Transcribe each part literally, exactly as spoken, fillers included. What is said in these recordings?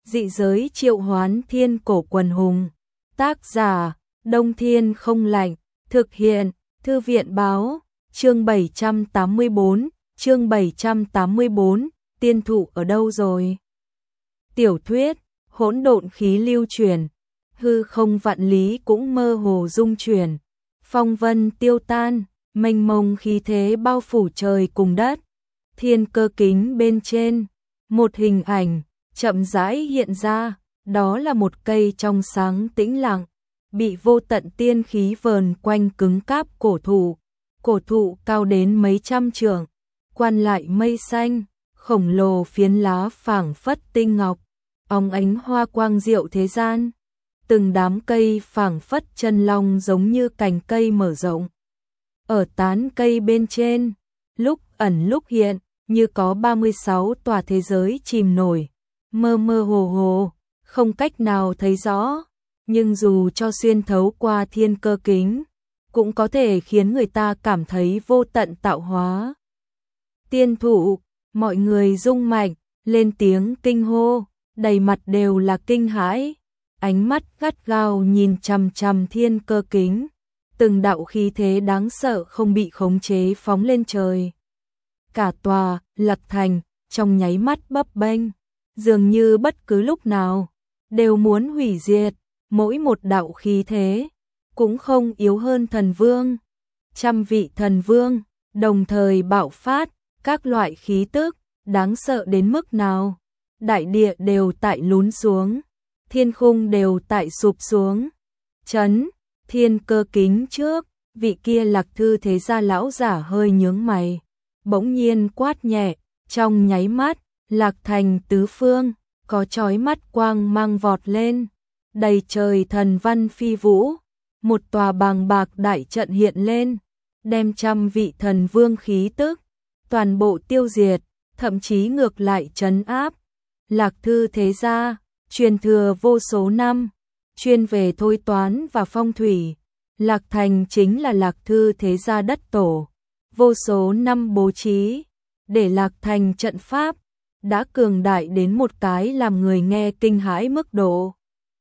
Dị giới triệu hoán thiên cổ quần hùng. Tác giả, Đông Thiên không lạnh. Thực hiện, Thư viện báo. Chương bảy trăm tám mươi tư, chương bảy trăm tám mươi tư, tiên thụ ở đâu rồi? Tiểu thuyết, hỗn độn khí lưu chuyển, hư không vạn lý cũng mơ hồ rung chuyển. Phong vân tiêu tan, mênh mông khí thế bao phủ trời cùng đất. Thiên cơ kính bên trên, một hình ảnh chậm rãi hiện ra, đó là một cây trong sáng tĩnh lặng, bị vô tận tiên khí vờn quanh cứng cáp cổ thụ. Cổ thụ cao đến mấy trăm trượng, quan lại mây xanh, khổng lồ phiến lá phảng phất tinh ngọc, óng ánh hoa quang diệu thế gian. Từng đám cây phảng phất chân long giống như cành cây mở rộng. Ở tán cây bên trên, lúc ẩn lúc hiện, như có ba mươi sáu tòa thế giới chìm nổi, mơ mơ hồ hồ, không cách nào thấy rõ, nhưng dù cho xuyên thấu qua thiên cơ kính, cũng có thể khiến người ta cảm thấy vô tận tạo hóa. Tiên thụ, mọi người rung mạnh, lên tiếng kinh hô, đầy mặt đều là kinh hãi, ánh mắt gắt gao nhìn chằm chằm thiên cơ kính, từng đạo khí thế đáng sợ không bị khống chế phóng lên trời. Cả tòa Lạc Thành trong nháy mắt bấp bênh, dường như bất cứ lúc nào đều muốn hủy diệt, mỗi một đạo khí thế cũng không yếu hơn thần vương. Trăm vị thần vương đồng thời bạo phát, các loại khí tức đáng sợ đến mức nào, đại địa đều tại lún xuống, thiên khung đều tại sụp xuống. Chấn, thiên cơ kính trước, vị kia Lạc Thư thế gia lão giả hơi nhướng mày, bỗng nhiên quát nhẹ, trong nháy mắt, Lạc Thành tứ phương có chói mắt quang mang vọt lên, đầy trời thần văn phi vũ, một tòa bàng bạc đại trận hiện lên, đem trăm vị thần vương khí tức toàn bộ tiêu diệt, thậm chí ngược lại trấn áp. Lạc Thư thế gia truyền thừa vô số năm, chuyên về thôi toán và phong thủy. Lạc Thành chính là Lạc Thư thế gia đất tổ, vô số năm bố trí để Lạc Thành trận pháp đã cường đại đến một cái làm người nghe kinh hãi mức độ.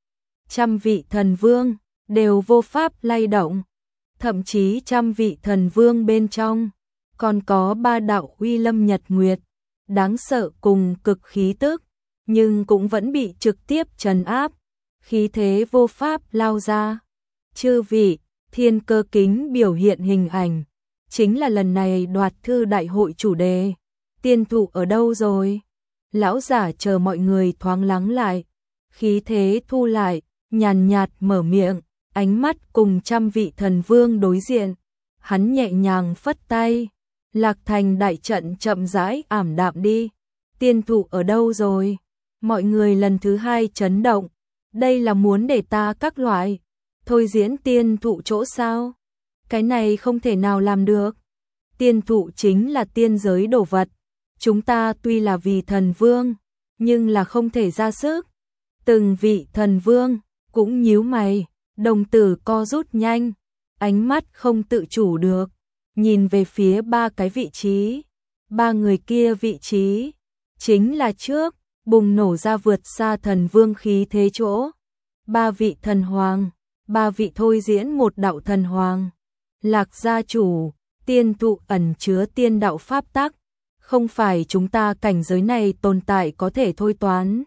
Trăm vị thần vương đều vô pháp lay động, thậm chí trăm vị thần vương bên trong còn có ba đạo uy lâm nhật nguyệt, đáng sợ cùng cực khí tức, nhưng cũng vẫn bị trực tiếp trấn áp, khí thế vô pháp lao ra. Chư vị, thiên cơ kính biểu hiện hình ảnh, chính là lần này đoạt thư đại hội chủ đề. Tiên thụ ở đâu rồi? Lão giả chờ mọi người thoáng lắng lại, khí thế thu lại, nhàn nhạt mở miệng, ánh mắt cùng trăm vị thần vương đối diện. Hắn nhẹ nhàng phất tay, Lạc Thành đại trận chậm rãi ảm đạm đi. Tiên thụ ở đâu rồi? Mọi người lần thứ hai chấn động, đây là muốn để ta các loại thôi diễn tiên thụ chỗ sao? Cái này không thể nào làm được. Tiên thụ chính là tiên giới đồ vật, chúng ta tuy là vì thần vương, nhưng là không thể ra sức. Từng vị thần vương cũng nhíu mày, đồng tử co rút nhanh, ánh mắt không tự chủ được, nhìn về phía ba cái vị trí. Ba người kia vị trí chính là trước bùng nổ ra vượt xa thần vương khí thế chỗ. Ba vị thần hoàng, ba vị thôi diễn một đạo thần hoàng. Lạc gia chủ, tiên thụ ẩn chứa tiên đạo pháp tắc, không phải chúng ta cảnh giới này tồn tại có thể thôi toán.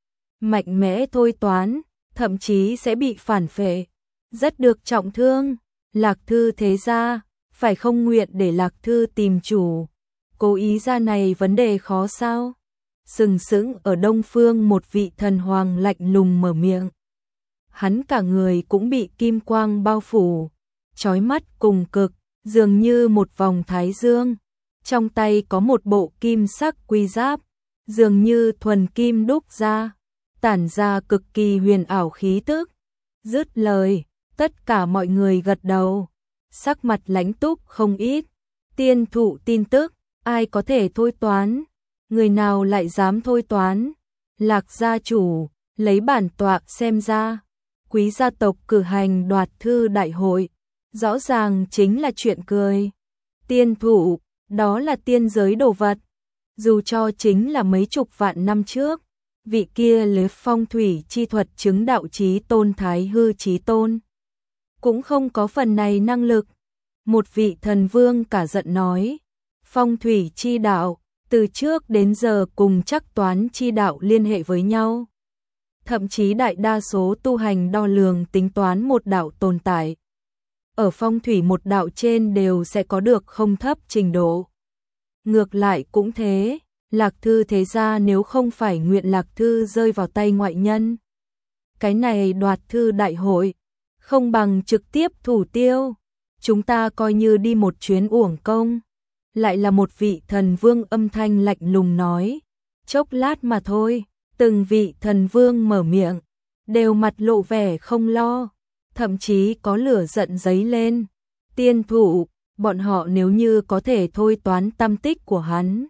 Mạnh mẽ thôi toán, thậm chí sẽ bị phản phệ, rất được trọng thương. Lạc Thư thế gia, phải không nguyện để Lạc Thư tìm chủ, cố ý ra này vấn đề khó sao? Sừng sững ở đông phương một vị thần hoàng lạnh lùng mở miệng. Hắn cả người cũng bị kim quang bao phủ, chói mắt cùng cực, dường như một vòng thái dương. Trong tay có một bộ kim sắc quy giáp, dường như thuần kim đúc ra, tản ra cực kỳ huyền ảo khí tức. Dứt lời, tất cả mọi người gật đầu, sắc mặt lãnh túc không ít. Tiên thụ tin tức, ai có thể thôi toán? Người nào lại dám thôi toán? Lạc gia chủ, lấy bản tọa xem ra, quý gia tộc cử hành đoạt thư đại hội, rõ ràng chính là chuyện cười. Tiên thụ, đó là tiên giới đồ vật, dù cho chính là mấy chục vạn năm trước, vị kia lấy phong thủy chi thuật chứng đạo chí tôn thái hư chí tôn. Cũng không có phần này năng lực. Một vị thần vương cả giận nói, phong thủy chi đạo, từ trước đến giờ cùng chắc toán chi đạo liên hệ với nhau. Thậm chí đại đa số tu hành đo lường tính toán một đạo tồn tại. Ở phong thủy một đạo trên đều sẽ có được không thấp trình độ. Ngược lại cũng thế, Lạc Thư thế ra nếu không phải nguyện Lạc Thư rơi vào tay ngoại nhân. Cái này đoạt thư đại hội, không bằng trực tiếp thủ tiêu. Chúng ta coi như đi một chuyến uổng công. Lại là một vị thần vương âm thanh lạnh lùng nói. Chốc lát mà thôi, từng vị thần vương mở miệng, đều mặt lộ vẻ không lo, thậm chí có lửa giận dấy lên. Tiên thủ, bọn họ nếu như có thể thôi toán tâm tích của hắn,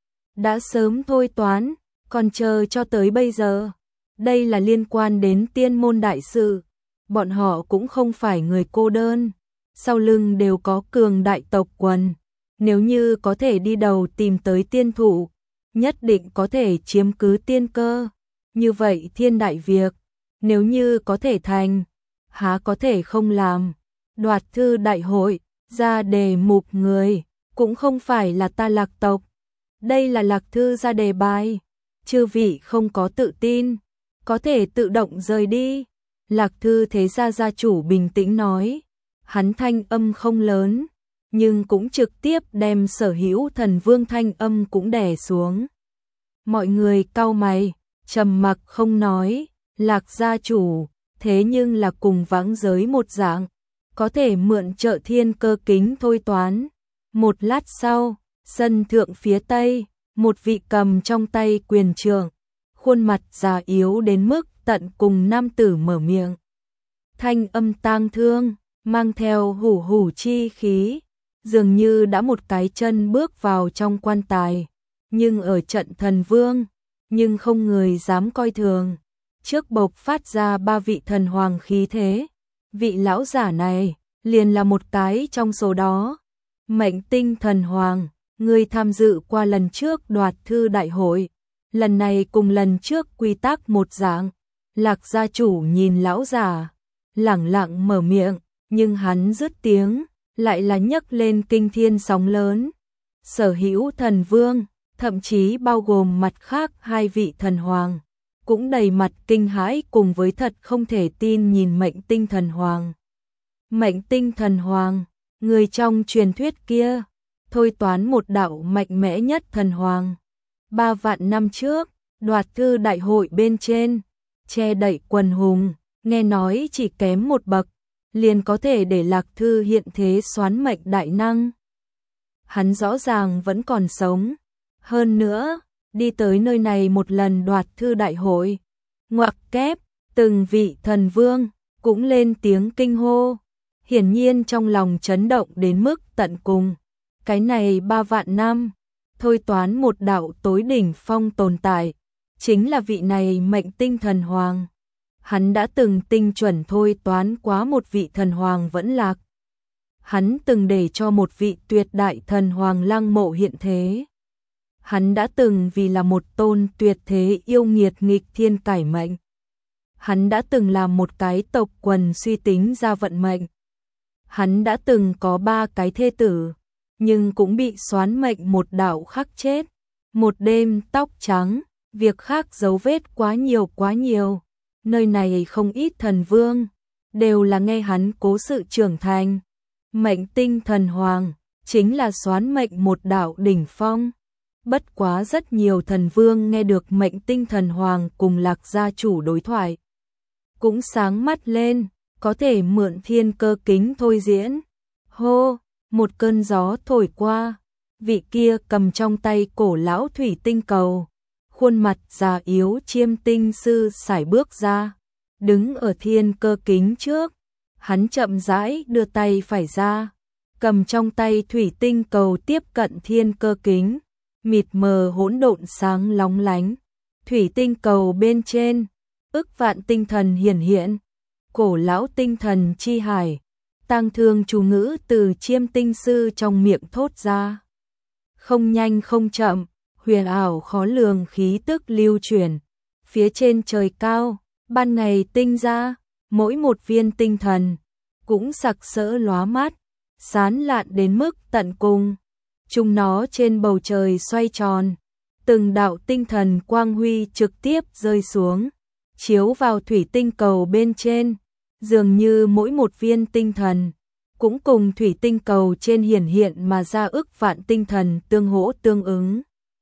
đã sớm thôi toán, còn chờ cho tới bây giờ. Đây là liên quan đến tiên môn đại sự, bọn họ cũng không phải người cô đơn, sau lưng đều có cường đại tộc quần. Nếu như có thể đi đầu tìm tới tiên thủ, nhất định có thể chiếm cứ tiên cơ. Như vậy thiên đại việc, nếu như có thể thành, há có thể không làm. Đoạt thư đại hội, ra đề mục người, cũng không phải là ta Lạc tộc. Đây là Lạc Thư ra đề bài. Chư vị không có tự tin, có thể tự động rời đi. Lạc Thư thế gia gia chủ bình tĩnh nói. Hắn thanh âm không lớn, nhưng cũng trực tiếp đem sở hữu thần vương thanh âm cũng đè xuống. Mọi người cau mày, trầm mặc không nói. Lạc gia chủ, thế nhưng là cùng vãng giới một dạng, có thể mượn trợ thiên cơ kính thôi toán. Một lát sau, sân thượng phía tây, một vị cầm trong tay quyền trượng, khuôn mặt già yếu đến mức tận cùng nam tử mở miệng. Thanh âm tang thương, mang theo hủ hủ chi khí, dường như đã một cái chân bước vào trong quan tài. Nhưng ở trận thần vương, nhưng không người dám coi thường. Trước bộc phát ra ba vị thần hoàng khí thế, vị lão giả này liền là một cái trong số đó. Mệnh tinh thần hoàng, người tham dự qua lần trước đoạt thư đại hội, lần này cùng lần trước quy tắc một dạng. Lạc gia chủ nhìn lão giả, lẳng lặng mở miệng, nhưng hắn dứt tiếng, lại là nhấc lên kinh thiên sóng lớn. Sở hữu thần vương, thậm chí bao gồm mặt khác hai vị thần hoàng, cũng đầy mặt kinh hãi cùng với thật không thể tin nhìn mệnh tinh thần hoàng. Mệnh tinh thần hoàng, người trong truyền thuyết kia, thôi toán một đạo mạnh mẽ nhất thần hoàng. Ba vạn năm trước, đoạt thư đại hội bên trên, che đậy quần hùng, nghe nói chỉ kém một bậc, liền có thể để Lạc Thư hiện thế soán mệnh đại năng. Hắn rõ ràng vẫn còn sống. Hơn nữa, đi tới nơi này một lần đoạt thư đại hội. Ngoặc kép, từng vị thần vương, cũng lên tiếng kinh hô. Hiển nhiên trong lòng chấn động đến mức tận cùng. Cái này ba vạn năm, thôi toán một đạo tối đỉnh phong tồn tại, chính là vị này mệnh tinh thần hoàng. Hắn đã từng tinh chuẩn thôi toán quá một vị thần hoàng vẫn lạc. Hắn từng để cho một vị tuyệt đại thần hoàng lăng mộ hiện thế. Hắn đã từng vì là một tôn tuyệt thế yêu nghiệt nghịch thiên cải mệnh. Hắn đã từng là một cái tộc quần suy tính ra vận mệnh. Hắn đã từng có ba cái thê tử, nhưng cũng bị soán mệnh một đạo khắc chết. Một đêm tóc trắng, việc khác dấu vết quá nhiều quá nhiều. Nơi này không ít thần vương, đều là nghe hắn cố sự trưởng thành. Mệnh tinh thần hoàng, chính là soán mệnh một đạo đỉnh phong. Bất quá rất nhiều thần vương nghe được mệnh tinh thần hoàng cùng Lạc gia chủ đối thoại, cũng sáng mắt lên, có thể mượn thiên cơ kính thôi diễn. Hô, một cơn gió thổi qua, vị kia cầm trong tay cổ lão thủy tinh cầu, khuôn mặt già yếu chiêm tinh sư sải bước ra, đứng ở thiên cơ kính trước. Hắn chậm rãi đưa tay phải ra, cầm trong tay thủy tinh cầu tiếp cận thiên cơ kính. Mịt mờ hỗn độn sáng lóng lánh, thủy tinh cầu bên trên, ức vạn tinh thần hiển hiện. Cổ lão tinh thần chi hải, tang thương chú ngữ từ chiêm tinh sư trong miệng thốt ra. Không nhanh không chậm, huyền ảo khó lường khí tức lưu truyền. Phía trên trời cao, ban ngày tinh ra, mỗi một viên tinh thần cũng sặc sỡ lóa mắt, sáng lạn đến mức tận cùng. Chúng nó trên bầu trời xoay tròn, từng đạo tinh thần quang huy trực tiếp rơi xuống, chiếu vào thủy tinh cầu bên trên, dường như mỗi một viên tinh thần cũng cùng thủy tinh cầu trên hiển hiện mà ra ức vạn tinh thần tương hỗ tương ứng.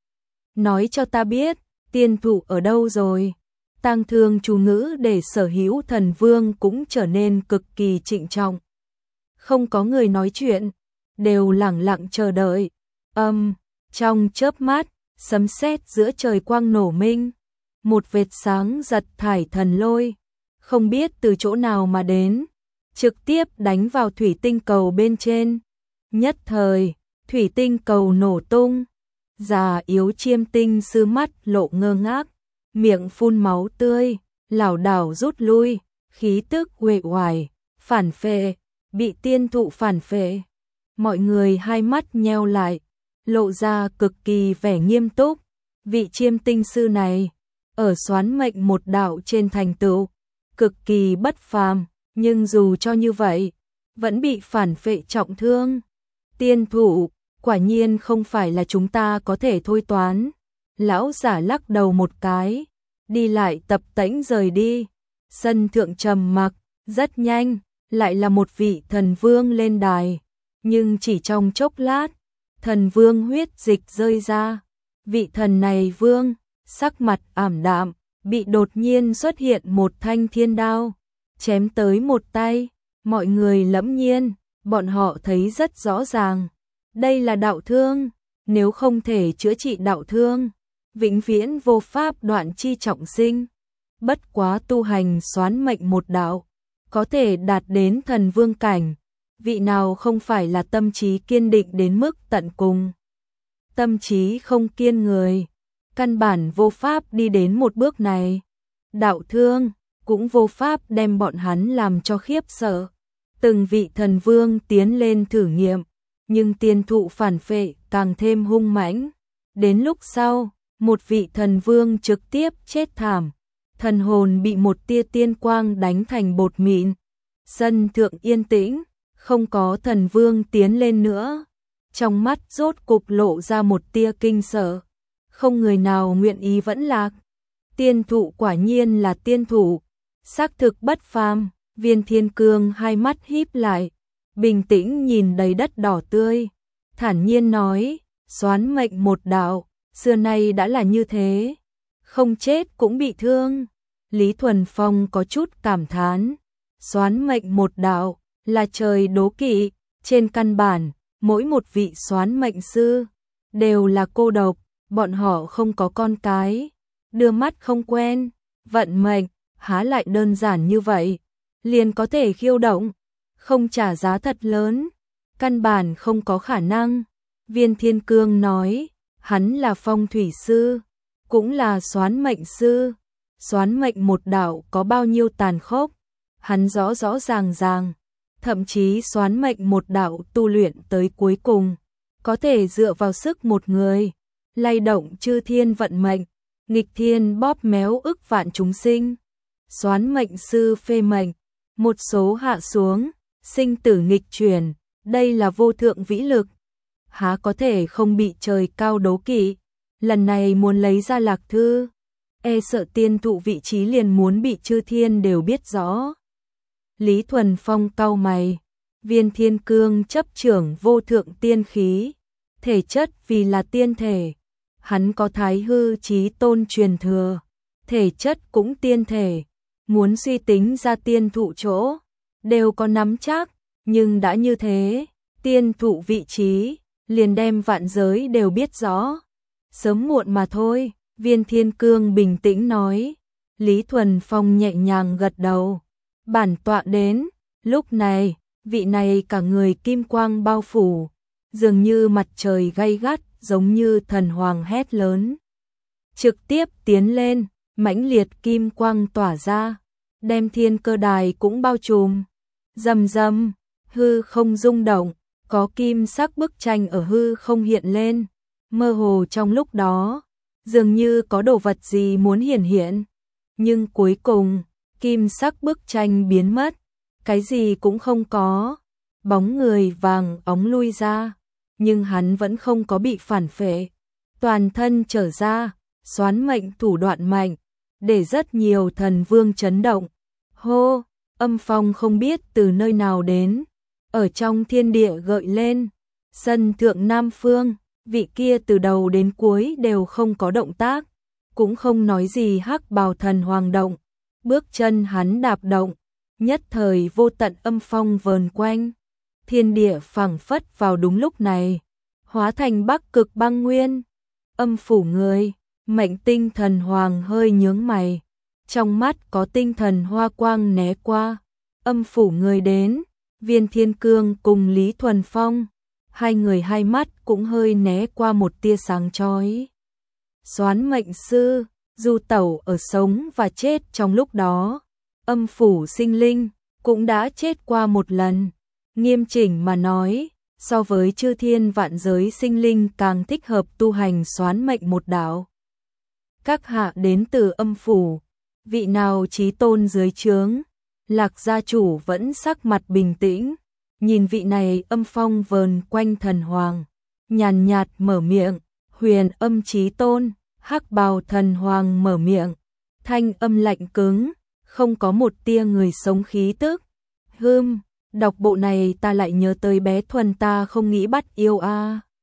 Nói cho ta biết, tiên thụ ở đâu rồi? Tang Thương chú ngữ để Sở Hữu Thần Vương cũng trở nên cực kỳ trịnh trọng. Không có người nói chuyện, đều lẳng lặng chờ đợi. Âm, um, trong chớp mắt, sấm sét giữa trời quang nổ minh, một vệt sáng giật thải thần lôi, không biết từ chỗ nào mà đến, trực tiếp đánh vào thủy tinh cầu bên trên. Nhất thời, thủy tinh cầu nổ tung, già yếu chiêm tinh sư mắt lộ ngơ ngác, miệng phun máu tươi, lảo đảo rút lui, khí tức uể oải, phản phệ, bị tiên thụ phản phệ. Mọi người hai mắt nheo lại, lộ ra cực kỳ vẻ nghiêm túc. Vị chiêm tinh sư này, ở xoán mệnh một đạo trên thành tựu, cực kỳ bất phàm, nhưng dù cho như vậy, vẫn bị phản phệ trọng thương. Tiên thụ, quả nhiên không phải là chúng ta có thể thôi toán. Lão giả lắc đầu một cái, đi lại tập tễnh rời đi. Sân thượng trầm mặc, rất nhanh, lại là một vị thần vương lên đài. Nhưng chỉ trong chốc lát, thần vương huyết dịch rơi ra. Vị thần này vương, sắc mặt ảm đạm, bị đột nhiên xuất hiện một thanh thiên đao, chém tới một tay. Mọi người lẫm nhiên, bọn họ thấy rất rõ ràng. Đây là đạo thương, nếu không thể chữa trị đạo thương, vĩnh viễn vô pháp đoạn chi trọng sinh. Bất quá tu hành xoán mệnh một đạo, có thể đạt đến thần vương cảnh, vị nào không phải là tâm trí kiên định đến mức tận cùng. Tâm trí không kiên người, căn bản vô pháp đi đến một bước này. Đạo thương cũng vô pháp đem bọn hắn làm cho khiếp sợ. Từng vị thần vương tiến lên thử nghiệm, nhưng tiên thụ phản phệ càng thêm hung mãnh. Đến lúc sau, một vị thần vương trực tiếp chết thảm, thần hồn bị một tia tiên quang đánh thành bột mịn. Sân thượng yên tĩnh, không có thần vương tiến lên nữa. Trong mắt rốt cục lộ ra một tia kinh sợ, không người nào nguyện ý vẫn lạc. Tiên thụ quả nhiên là tiên thụ, xác thực bất phàm. Viên Thiên Cương hai mắt híp lại, bình tĩnh nhìn đầy đất đỏ tươi, thản nhiên nói, xoán mệnh một đạo, xưa nay đã là như thế, không chết cũng bị thương. Lý Thuần Phong có chút cảm thán, xoán mệnh một đạo, là trời đố kỵ, trên căn bản, mỗi một vị xoán mệnh sư, đều là cô độc, bọn họ không có con cái, đưa mắt không quen, vận mệnh, há lại đơn giản như vậy. Liền có thể khiêu động, không trả giá thật lớn, căn bản không có khả năng. Viên Thiên Cương nói, hắn là phong thủy sư, cũng là xoán mệnh sư. Xoán mệnh một đạo có bao nhiêu tàn khốc, hắn rõ rõ ràng ràng. Thậm chí xoán mệnh một đạo tu luyện tới cuối cùng, có thể dựa vào sức một người, lay động chư thiên vận mệnh, nghịch thiên bóp méo ức vạn chúng sinh. Xoán mệnh sư phê mệnh, một số hạ xuống, sinh tử nghịch chuyển, đây là vô thượng vĩ lực. Há có thể không bị trời cao đố kỵ, lần này muốn lấy ra lạc thư, e sợ tiên thụ vị trí liền muốn bị chư thiên đều biết rõ. Lý Thuần Phong cau mày, Viên Thiên Cương chấp trưởng vô thượng tiên khí, thể chất vì là tiên thể, hắn có thái hư chí tôn truyền thừa, thể chất cũng tiên thể. Muốn suy tính ra tiên thụ chỗ, đều có nắm chắc, nhưng đã như thế, tiên thụ vị trí, liền đem vạn giới đều biết rõ. Sớm muộn mà thôi, Viên Thiên Cương bình tĩnh nói. Lý Thuần Phong nhẹ nhàng gật đầu. Bản tọa đến, lúc này, vị này cả người kim quang bao phủ, dường như mặt trời gay gắt, giống như thần hoàng hét lớn. Trực tiếp tiến lên, mãnh liệt kim quang tỏa ra, đem thiên cơ đài cũng bao trùm. Rầm rầm, hư không rung động, có kim sắc bức tranh ở hư không hiện lên, mơ hồ trong lúc đó, dường như có đồ vật gì muốn hiển hiện. Nhưng cuối cùng, kim sắc bức tranh biến mất, cái gì cũng không có. Bóng người vàng óng lui ra, nhưng hắn vẫn không có bị phản phệ. Toàn thân trở ra, xoán mệnh thủ đoạn mạnh, để rất nhiều thần vương chấn động. Hô, âm phong không biết từ nơi nào đến, ở trong thiên địa gợi lên. Sân thượng Nam Phương, vị kia từ đầu đến cuối đều không có động tác, cũng không nói gì. Hắc bào thần hoàng động, bước chân hắn đạp động, nhất thời vô tận âm phong vờn quanh. Thiên địa phảng phất vào đúng lúc này, hóa thành Bắc Cực băng nguyên. Âm phủ người, mệnh tinh thần hoàng hơi nhướng mày, trong mắt có tinh thần hoa quang né qua. Âm phủ người đến, Viên Thiên Cương cùng Lý Thuần Phong, hai người hai mắt cũng hơi né qua một tia sáng chói. Soán mệnh sư, du tẩu ở sống và chết trong lúc đó, âm phủ sinh linh cũng đã chết qua một lần. Nghiêm chỉnh mà nói, so với chư thiên vạn giới sinh linh càng thích hợp tu hành soán mệnh một đạo. Các hạ đến từ âm phủ, vị nào chí tôn dưới trướng? Lạc gia chủ vẫn sắc mặt bình tĩnh, nhìn vị này âm phong vờn quanh thần hoàng, nhàn nhạt mở miệng. Huyền âm chí tôn. Hắc bào thần hoàng mở miệng, thanh âm lạnh cứng, không có một tia người sống khí tức. Hừm, đọc bộ này ta lại nhớ tới bé Thuần ta không nghĩ bắt yêu a. À.